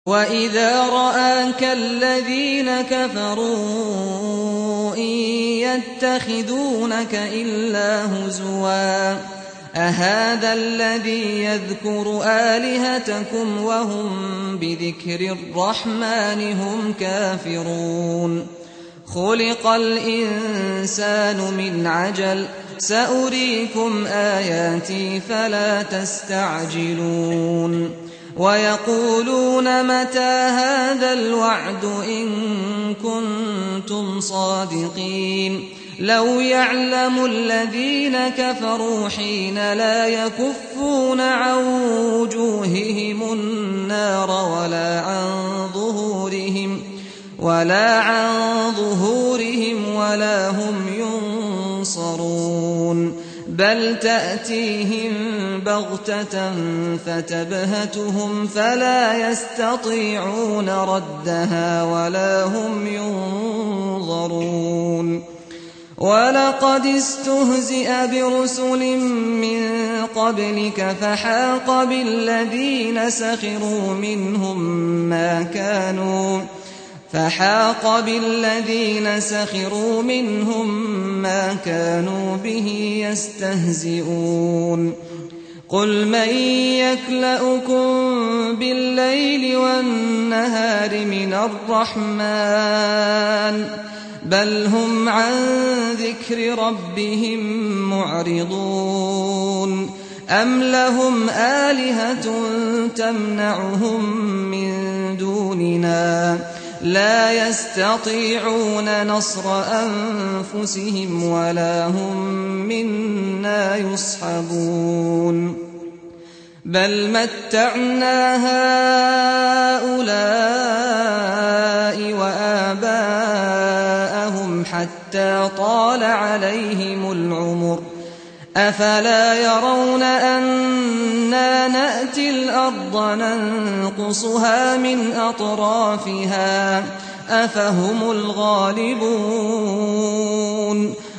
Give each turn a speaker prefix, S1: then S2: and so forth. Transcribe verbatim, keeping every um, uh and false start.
S1: وَإِذَا رَآكَ الَّذِينَ كَفَرُوا إِن يَتَّخِذُونَكَ إِلَّا هُزُوًا أَهَٰذَا الَّذِي يَذْكُرُ آلِهَتَكُمْ وَهُم بِذِكْرِ الرَّحْمَٰنِ هُمْ كَافِرُونَ خُلِقَ الْإِنسَانُ مِنْ عَجَلٍ ۚ سَأُرِيكُمْ آيَاتِي فَلَا تَسْتَعْجِلُونِ وَيَقُولُونَ مَتَىٰ هَٰذَا الْوَعْدُ إِن كُنتُمْ صَادِقِينَ لَوْ يَعْلَمُ الَّذِينَ كَفَرُوا حِينَ لَا يَكُفُّونَ عَن وُجُوهِهِمُ النَّارَ وَلَا عَن ظُهُورِهِمْ وَلَا عَن ظُهُورِهِمْ وَلَا هُمْ يُنصَرُونَ بَلْ تَأْتِيهِم بَغْتَةً فَتَبْهَتُهُمْ فَلَا يَسْتَطِيعُونَ رَدَّهَا وَلَا هُمْ يُنظَرُونَ وَلَقَدِ اسْتُهْزِئَ بِرُسُلٍ مِّن قَبْلِكَ فَحَاقَ بِالَّذِينَ سَخِرُوا مِنْهُم مَّا كَانُوا فحاق بالذين سخروا منهم ما كانوا به يستهزئون قل من يكلؤكم بالليل والنهار من الرحمن بل هم عن ذكر ربهم معرضون أم لهم آلهة تمنعهم من دوننا لا يستطيعون نصر أنفسهم ولا هم منا يصحبون بل متعنا هؤلاء وآباءهم حتى طال عليهم العمر أفلا يرون أنا نأتي الأرض ننقصها من أطرافها أفهم الغالبون